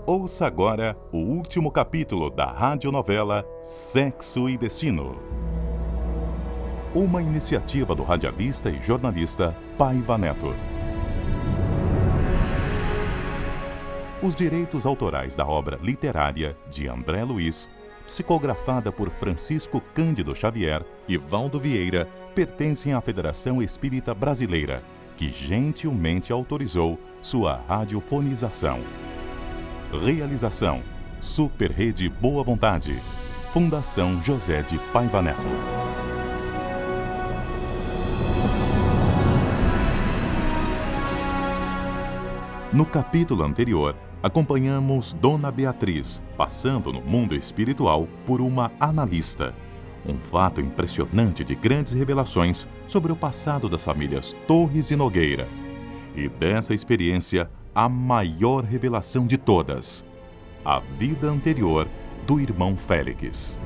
Ouça agora o último capítulo da radionovela Sexo e Destino. Uma iniciativa do radialista e jornalista Paiva Neto. Os direitos autorais da obra literária de André Luiz, psicografada por Francisco Cândido Xavier e Valdo Vieira, pertencem à Federação Espírita Brasileira, que gentilmente autorizou sua radiofonização. Realização: Super Rede Boa Vontade, Fundação José de Paiva Neto. No capítulo anterior, acompanhamos Dona Beatriz, passando no mundo espiritual por uma analista. Um fato impressionante de grandes revelações sobre o passado das famílias Torres e Nogueira. E dessa experiência, a maior revelação de todas: a vida anterior do irmão Félix.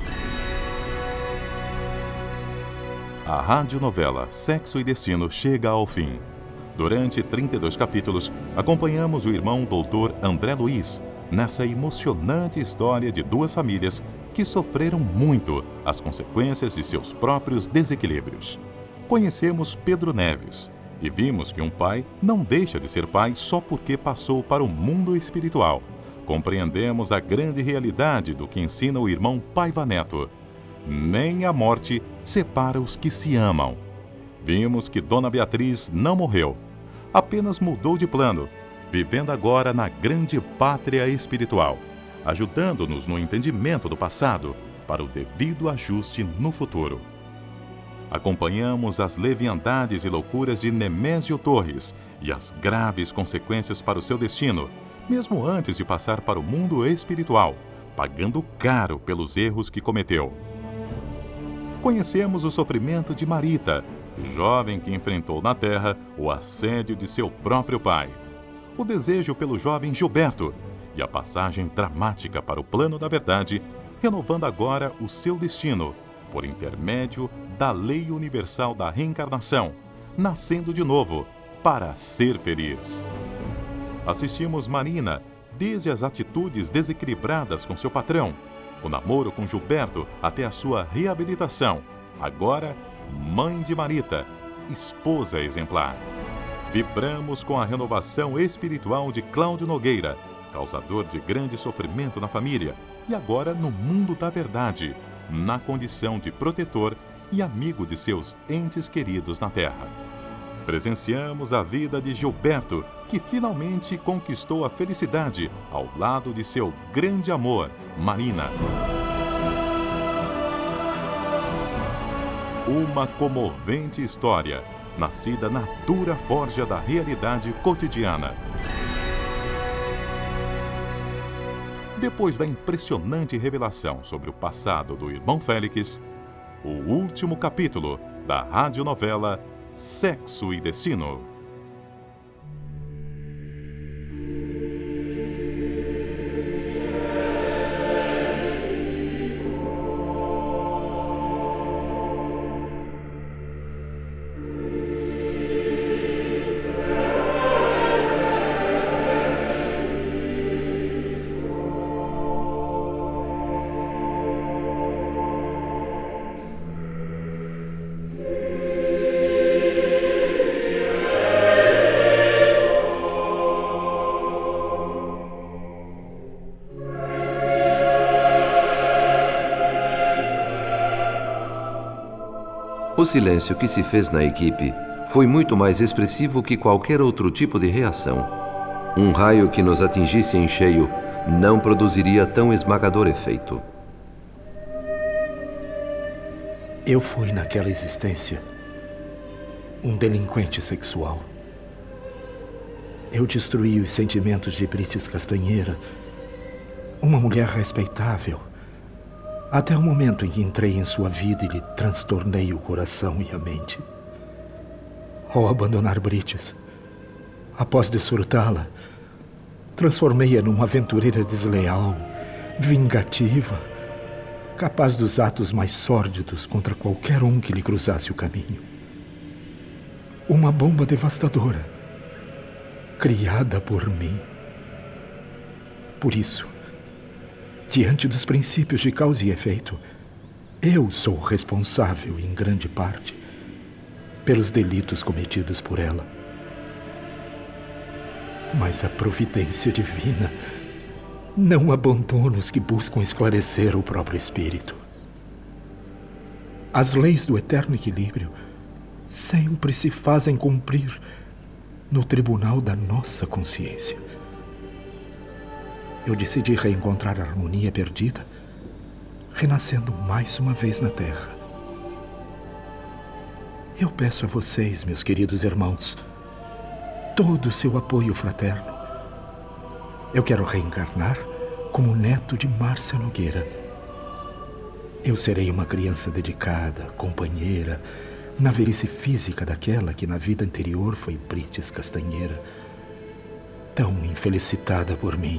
A radionovela Sexo e Destino chega ao fim. Durante 32 capítulos, acompanhamos o irmão Dr. André Luiz nessa emocionante história de duas famílias que sofreram muito as consequências de seus próprios desequilíbrios. Conhecemos Pedro Neves e vimos que um pai não deixa de ser pai só porque passou para o mundo espiritual. Compreendemos a grande realidade do que ensina o irmão Paiva Neto: nem a morte separa os que se amam. Vimos que Dona Beatriz não morreu, apenas mudou de plano, vivendo agora na grande pátria espiritual, ajudando-nos no entendimento do passado para o devido ajuste no futuro. Acompanhamos as leviandades e loucuras de Nemésio Torres e as graves consequências para o seu destino, mesmo antes de passar para o mundo espiritual, pagando caro pelos erros que cometeu. Conhecemos o sofrimento de Marita, jovem que enfrentou na terra o assédio de seu próprio pai, o desejo pelo jovem Gilberto e a passagem dramática para o plano da verdade, renovando agora o seu destino, por intermédio da lei universal da reencarnação, nascendo de novo para ser feliz. Assistimos Marina desde as atitudes desequilibradas com seu patrão, o namoro com Gilberto até a sua reabilitação, agora mãe de Marita, esposa exemplar. Vibramos com a renovação espiritual de Cláudio Nogueira, causador de grande sofrimento na família, e agora no mundo da verdade, na condição de protetor e amigo de seus entes queridos na terra. Presenciamos a vida de Gilberto, que finalmente conquistou a felicidade ao lado de seu grande amor, Marina. Uma comovente história, nascida na dura forja da realidade cotidiana. Depois da impressionante revelação sobre o passado do irmão Félix, o último capítulo da radionovela Sexo e Destino. O silêncio que se fez na equipe foi muito mais expressivo que qualquer outro tipo de reação. Um raio que nos atingisse em cheio não produziria tão esmagador efeito. Eu fui, naquela existência, um delinquente sexual. Eu destruí os sentimentos de Brites Castanheira, uma mulher respeitável, até o momento em que entrei em sua vida e lhe transtornei o coração e a mente. Ao abandonar Brites, após desfrutá-la, transformei-a numa aventureira desleal, vingativa, capaz dos atos mais sórdidos contra qualquer um que lhe cruzasse o caminho. Uma bomba devastadora, criada por mim. por isso, diante dos princípios de causa e efeito, eu sou responsável, em grande parte, pelos delitos cometidos por ela. Mas a providência divina não abandona os que buscam esclarecer o próprio espírito. As leis do eterno equilíbrio sempre se fazem cumprir no tribunal da nossa consciência. Eu decidi reencontrar a harmonia perdida, renascendo mais uma vez na Terra. Eu peço a vocês, meus queridos irmãos, todo o seu apoio fraterno. Eu quero reencarnar como neto de Márcia Nogueira. Eu serei uma criança dedicada, companheira, na velhice física daquela que na vida anterior foi Brites Castanheira, tão infelicitada por mim.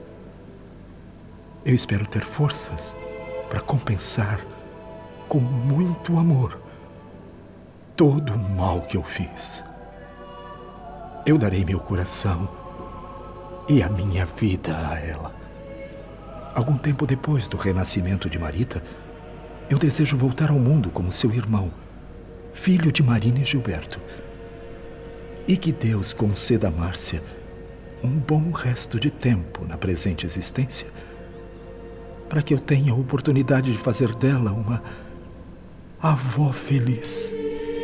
Eu espero ter forças para compensar, com muito amor, todo o mal que eu fiz. Eu darei meu coração e a minha vida a ela. Algum tempo depois do renascimento de Marita, eu desejo voltar ao mundo como seu irmão, filho de Marina e Gilberto. E que Deus conceda a Márcia um bom resto de tempo na presente existência, para que eu tenha a oportunidade de fazer dela uma avó feliz.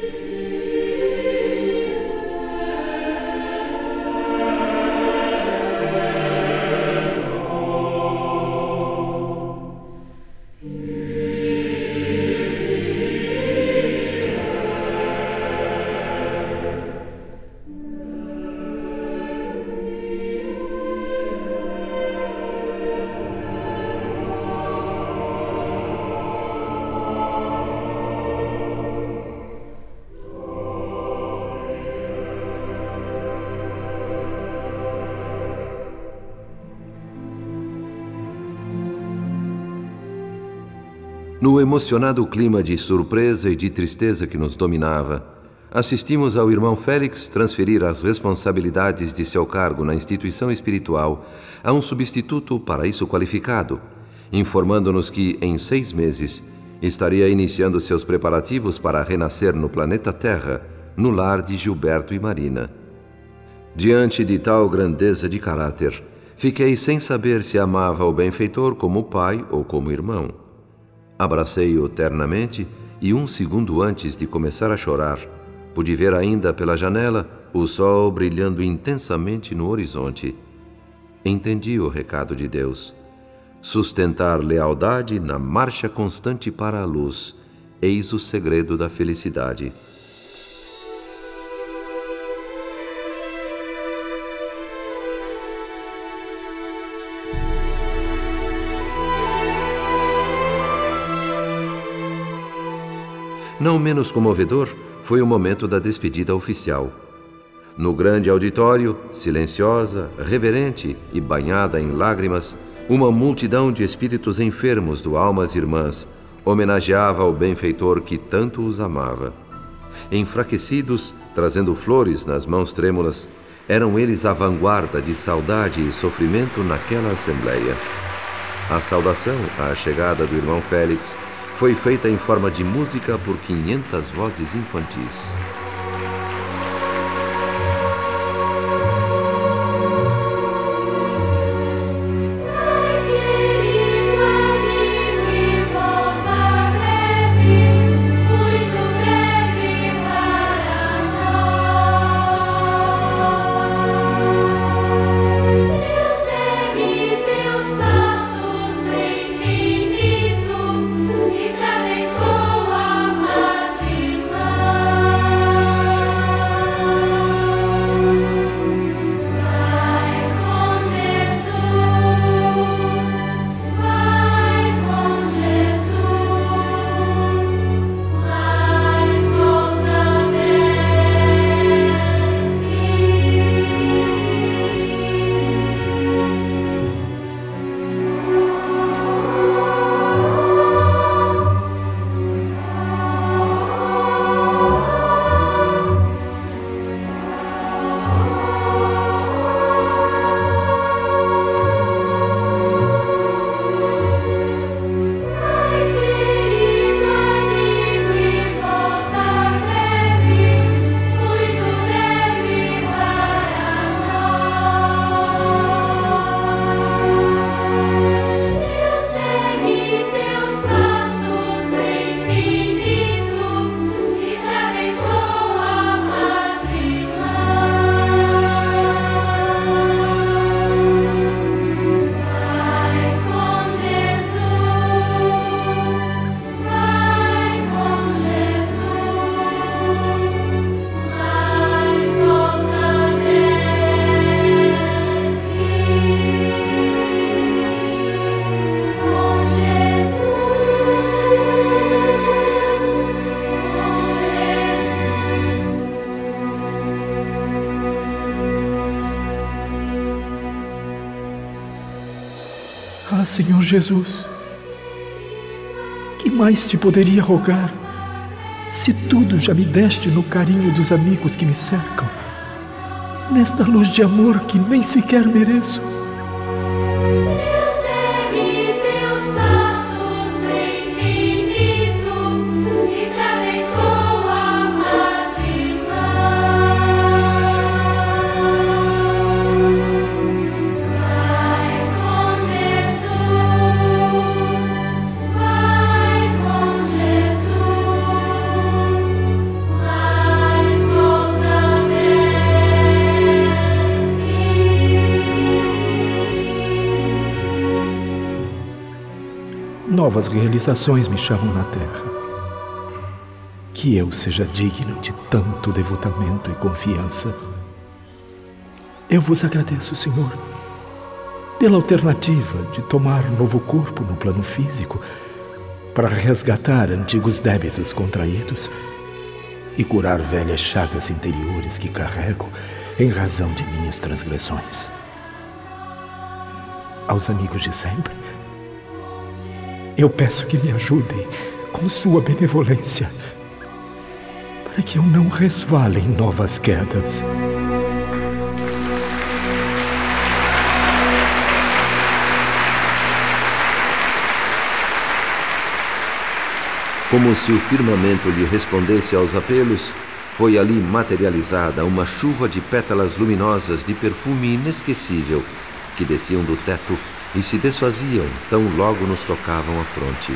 No emocionado clima de surpresa e de tristeza que nos dominava, assistimos ao irmão Félix transferir as responsabilidades de seu cargo na instituição espiritual a um substituto para isso qualificado, informando-nos que, em 6 meses, estaria iniciando seus preparativos para renascer no planeta Terra, no lar de Gilberto e Marina. Diante de tal grandeza de caráter, fiquei sem saber se amava o benfeitor como pai ou como irmão. Abracei-o ternamente e 1 segundo antes de começar a chorar, pude ver ainda pela janela o sol brilhando intensamente no horizonte. Entendi o recado de Deus. Sustentar lealdade na marcha constante para a luz, eis o segredo da felicidade. Não menos comovedor foi o momento da despedida oficial. No grande auditório, silenciosa, reverente e banhada em lágrimas, uma multidão de espíritos enfermos do Almas Irmãs homenageava o benfeitor que tanto os amava. Enfraquecidos, trazendo flores nas mãos trêmulas, eram eles a vanguarda de saudade e sofrimento naquela assembleia. A saudação à chegada do irmão Félix foi feita em forma de música por 500 vozes infantis. Já pensou a madrinha? Senhor Jesus, que mais te poderia rogar, se tudo já me deste no carinho dos amigos que me cercam, nesta luz de amor que nem sequer mereço? Novas realizações me chamam na terra. Que eu seja digno de tanto devotamento e confiança. Eu vos agradeço, Senhor, pela alternativa de tomar novo corpo no plano físico para resgatar antigos débitos contraídos e curar velhas chagas interiores que carrego em razão de minhas transgressões. Aos amigos de sempre, eu peço que me ajudem com sua benevolência, para que eu não resvale em novas quedas. Como se o firmamento lhe respondesse aos apelos, foi ali materializada uma chuva de pétalas luminosas de perfume inesquecível que desciam do teto e se desfaziam tão logo nos tocavam a fronte.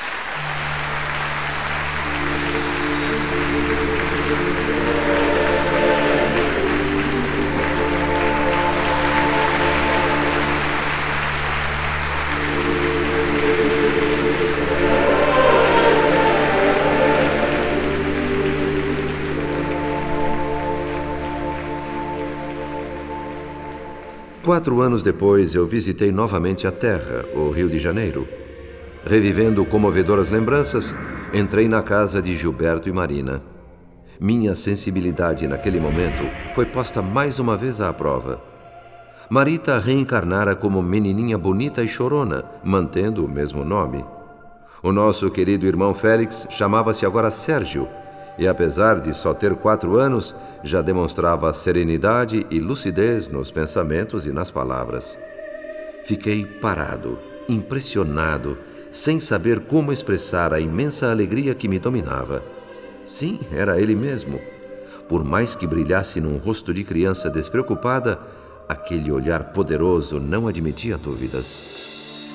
Quatro anos depois, eu visitei novamente a terra, o Rio de Janeiro. Revivendo comovedoras lembranças, entrei na casa de Gilberto e Marina. Minha sensibilidade naquele momento foi posta mais uma vez à prova. Marita reencarnara como menininha bonita e chorona, mantendo o mesmo nome. O nosso querido irmão Félix chamava-se agora Sérgio, e apesar de só ter 4 anos, já demonstrava serenidade e lucidez nos pensamentos e nas palavras. Fiquei parado, impressionado, sem saber como expressar a imensa alegria que me dominava. Sim, era ele mesmo. Por mais que brilhasse num rosto de criança despreocupada, aquele olhar poderoso não admitia dúvidas.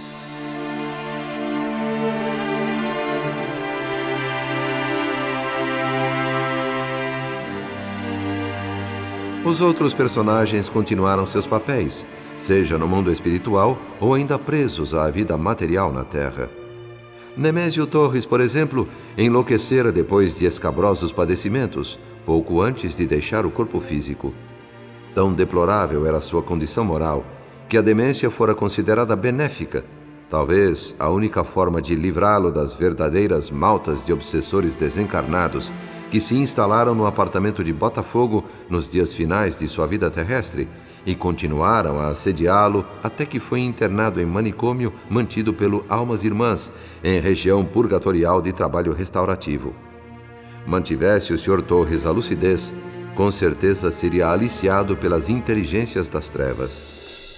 Os outros personagens continuaram seus papéis, seja no mundo espiritual ou ainda presos à vida material na Terra. Nemésio Torres, por exemplo, enlouquecera depois de escabrosos padecimentos, pouco antes de deixar o corpo físico. Tão deplorável era sua condição moral, que a demência fora considerada benéfica, talvez a única forma de livrá-lo das verdadeiras maltas de obsessores desencarnados que se instalaram no apartamento de Botafogo nos dias finais de sua vida terrestre e continuaram a assediá-lo até que foi internado em manicômio mantido pelo Almas Irmãs, em região purgatorial de trabalho restaurativo. Mantivesse o Sr. Torres a lucidez, com certeza seria aliciado pelas inteligências das trevas.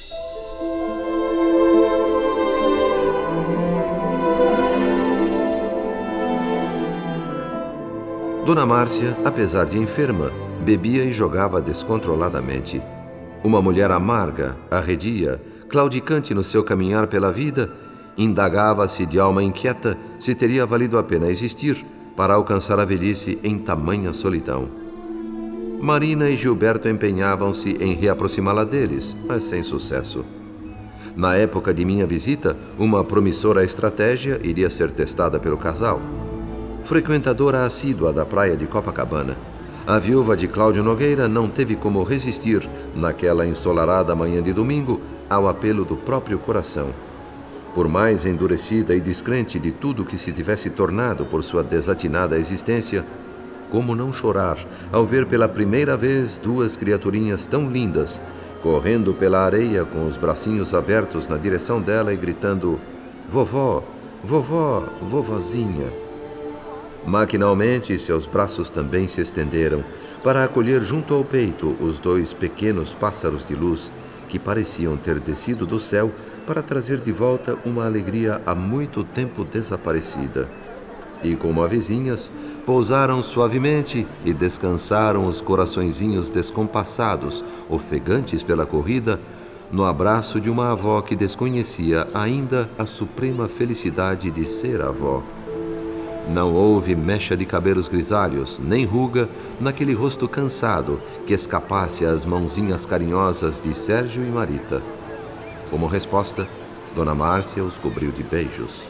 Dona Márcia, apesar de enferma, bebia e jogava descontroladamente. Uma mulher amarga, arredia, claudicante no seu caminhar pela vida, indagava-se de alma inquieta se teria valido a pena existir para alcançar a velhice em tamanha solidão. Marina e Gilberto empenhavam-se em reaproximá-la deles, mas sem sucesso. Na época de minha visita, uma promissora estratégia iria ser testada pelo casal. Frequentadora assídua da praia de Copacabana, a viúva de Cláudio Nogueira não teve como resistir, naquela ensolarada manhã de domingo, ao apelo do próprio coração. Por mais endurecida e descrente de tudo que se tivesse tornado por sua desatinada existência, como não chorar ao ver pela primeira vez 2 criaturinhas tão lindas, correndo pela areia com os bracinhos abertos na direção dela e gritando: "Vovó, vovó, vovozinha." Maquinalmente, seus braços também se estenderam para acolher junto ao peito os 2 pequenos pássaros de luz que pareciam ter descido do céu para trazer de volta uma alegria há muito tempo desaparecida. E como avezinhas, pousaram suavemente e descansaram os coraçõezinhos descompassados, ofegantes pela corrida, no abraço de uma avó que desconhecia ainda a suprema felicidade de ser avó. Não houve mecha de cabelos grisalhos, nem ruga naquele rosto cansado que escapasse às mãozinhas carinhosas de Sérgio e Marita. Como resposta, Dona Márcia os cobriu de beijos.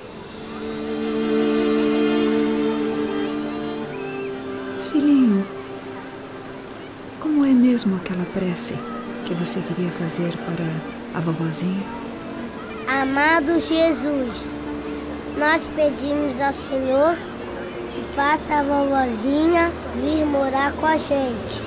Filhinho, como é mesmo aquela prece que você queria fazer para a vovozinha? Amado Jesus, nós pedimos ao Senhor que faça a vovozinha vir morar com a gente.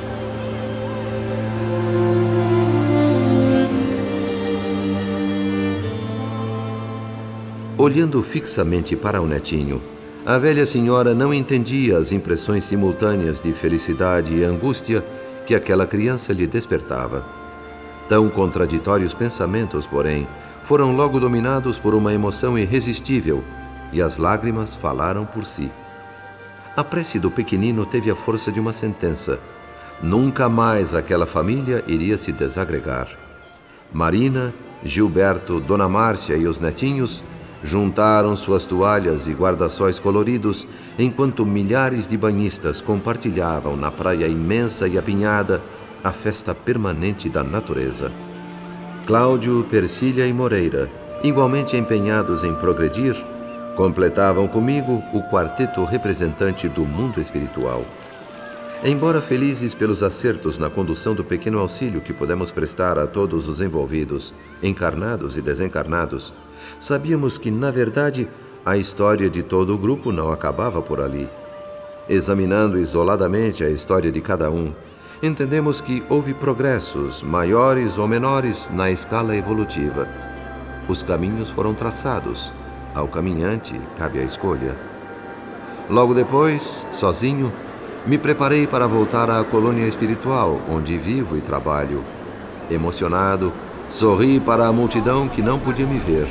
Olhando fixamente para o netinho, a velha senhora não entendia as impressões simultâneas de felicidade e angústia que aquela criança lhe despertava. Tão contraditórios pensamentos, porém, foram logo dominados por uma emoção irresistível, e as lágrimas falaram por si. A prece do pequenino teve a força de uma sentença. Nunca mais aquela família iria se desagregar. Marina, Gilberto, Dona Márcia e os netinhos juntaram suas toalhas e guarda-sóis coloridos, enquanto milhares de banhistas compartilhavam na praia imensa e apinhada a festa permanente da natureza. Cláudio, Persília e Moreira, igualmente empenhados em progredir, completavam comigo o quarteto representante do mundo espiritual. Embora felizes pelos acertos na condução do pequeno auxílio que pudemos prestar a todos os envolvidos, encarnados e desencarnados, sabíamos que, na verdade, a história de todo o grupo não acabava por ali. Examinando isoladamente a história de cada um, entendemos que houve progressos, maiores ou menores, na escala evolutiva. Os caminhos foram traçados. Ao caminhante cabe a escolha. Logo depois, sozinho, me preparei para voltar à colônia espiritual, onde vivo e trabalho. Emocionado, sorri para a multidão que não podia me ver.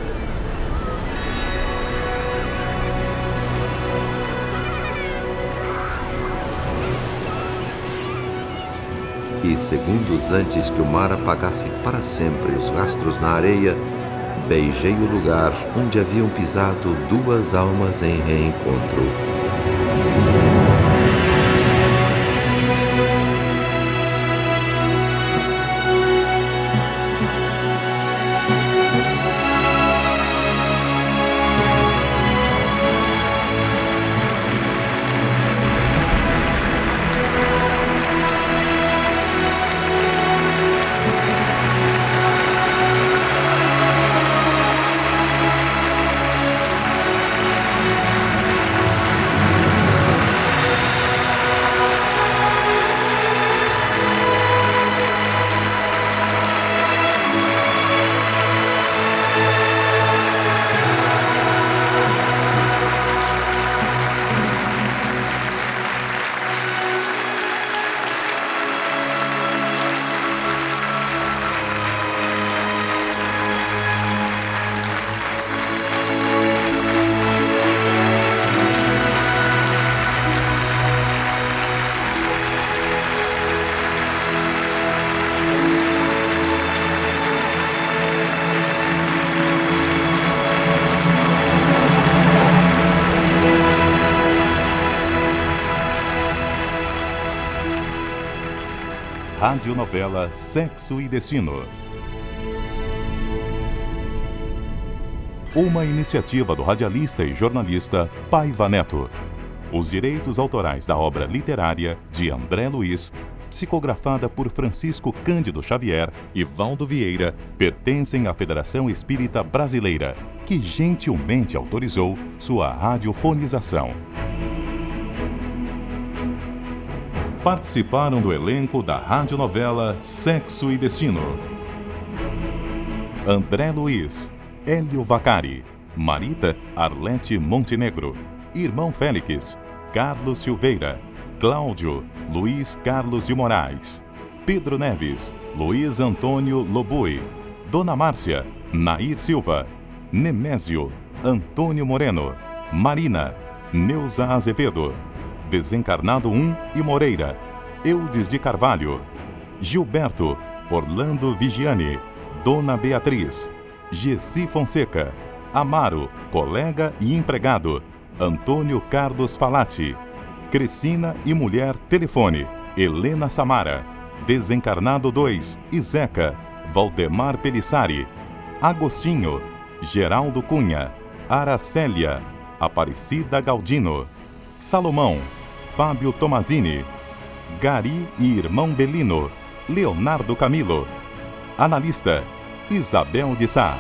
E segundos antes que o mar apagasse para sempre os rastros na areia, beijei o lugar onde haviam pisado 2 almas em reencontro. Radionovela Sexo e Destino. Uma iniciativa do radialista e jornalista Paiva Neto. Os direitos autorais da obra literária de André Luiz, psicografada por Francisco Cândido Xavier e Valdo Vieira, pertencem à Federação Espírita Brasileira, que gentilmente autorizou sua radiofonização. participaram do elenco da radionovela Sexo e Destino: André Luiz, Hélio Vacari, Marita Arlete Montenegro, Irmão Félix, Carlos Silveira, Cláudio, Luiz Carlos de Moraes, Pedro Neves, Luiz Antônio Lobui, Dona Márcia, Nair Silva, Nemésio, Antônio Moreno, Marina, Neuza Azevedo, Desencarnado 1 e Moreira, Eudes de Carvalho, Gilberto, Orlando Vigiani, Dona Beatriz, Gessi Fonseca, Amaro, colega e empregado, Antônio Carlos Falati, Crescina e mulher telefone, Helena Samara, Desencarnado 2 e Zeca, Valdemar Pelissari, Agostinho, Geraldo Cunha, Aracélia, Aparecida Galdino, Salomão, Fábio Tomazini, Gari e Irmão Belino, Leonardo Camilo. Analista, Isabel de Sá.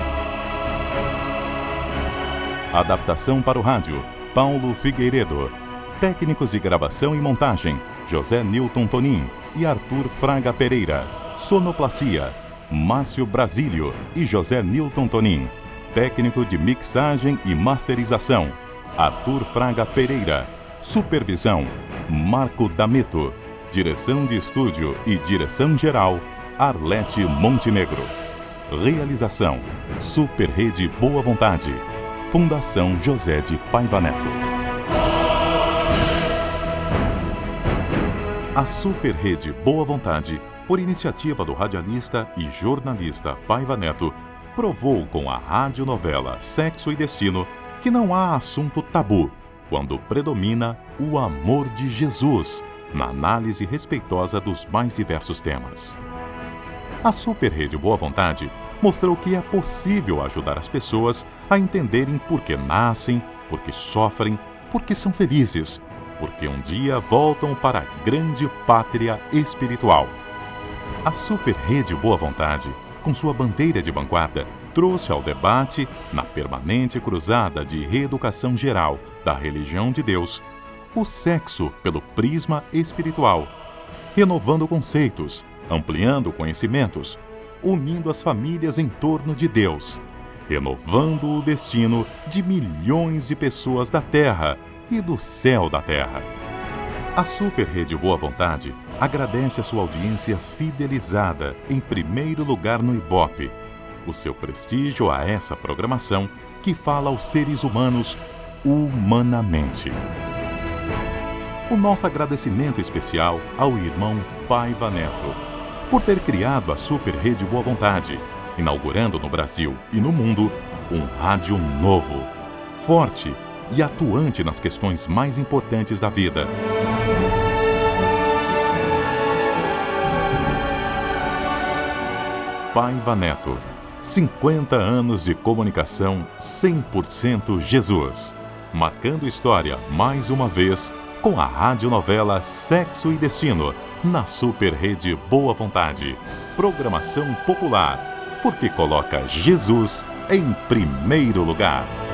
Adaptação para o rádio, Paulo Figueiredo. Técnicos de gravação e montagem, José Newton Tonin e Arthur Fraga Pereira. Sonoplastia, Márcio Brasílio e José Newton Tonin. Técnico de mixagem e masterização, Arthur Fraga Pereira. Supervisão, Marco D'Ameto. Direção de estúdio e direção geral, Arlete Montenegro. Realização, Super Rede Boa Vontade. Fundação José de Paiva Neto. A Super Rede Boa Vontade, por iniciativa do radialista e jornalista Paiva Neto, provou com a radionovela Sexo e Destino que não há assunto tabu quando predomina o amor de Jesus na análise respeitosa dos mais diversos temas. A Super Rede Boa Vontade mostrou que é possível ajudar as pessoas a entenderem por que nascem, por que sofrem, por que são felizes, porque um dia voltam para a grande pátria espiritual. A Super Rede Boa Vontade, com sua bandeira de vanguarda, trouxe ao debate, na permanente cruzada de reeducação geral da religião de Deus, o sexo pelo prisma espiritual, renovando conceitos, ampliando conhecimentos, unindo as famílias em torno de Deus, renovando o destino de milhões de pessoas da Terra e do céu da Terra. A Super Rede Boa Vontade agradece a sua audiência fidelizada, em primeiro lugar no Ibope, o seu prestígio a essa programação que fala aos seres humanos humanamente. O nosso agradecimento especial ao irmão Paiva Neto, por ter criado a Super Rede Boa Vontade, inaugurando no Brasil e no mundo um rádio novo, forte e atuante nas questões mais importantes da vida. Paiva Neto, 50 anos de comunicação 100% Jesus, marcando história mais uma vez com a radionovela Sexo e Destino, na Super Rede Boa Vontade. Programação popular, porque coloca Jesus em primeiro lugar.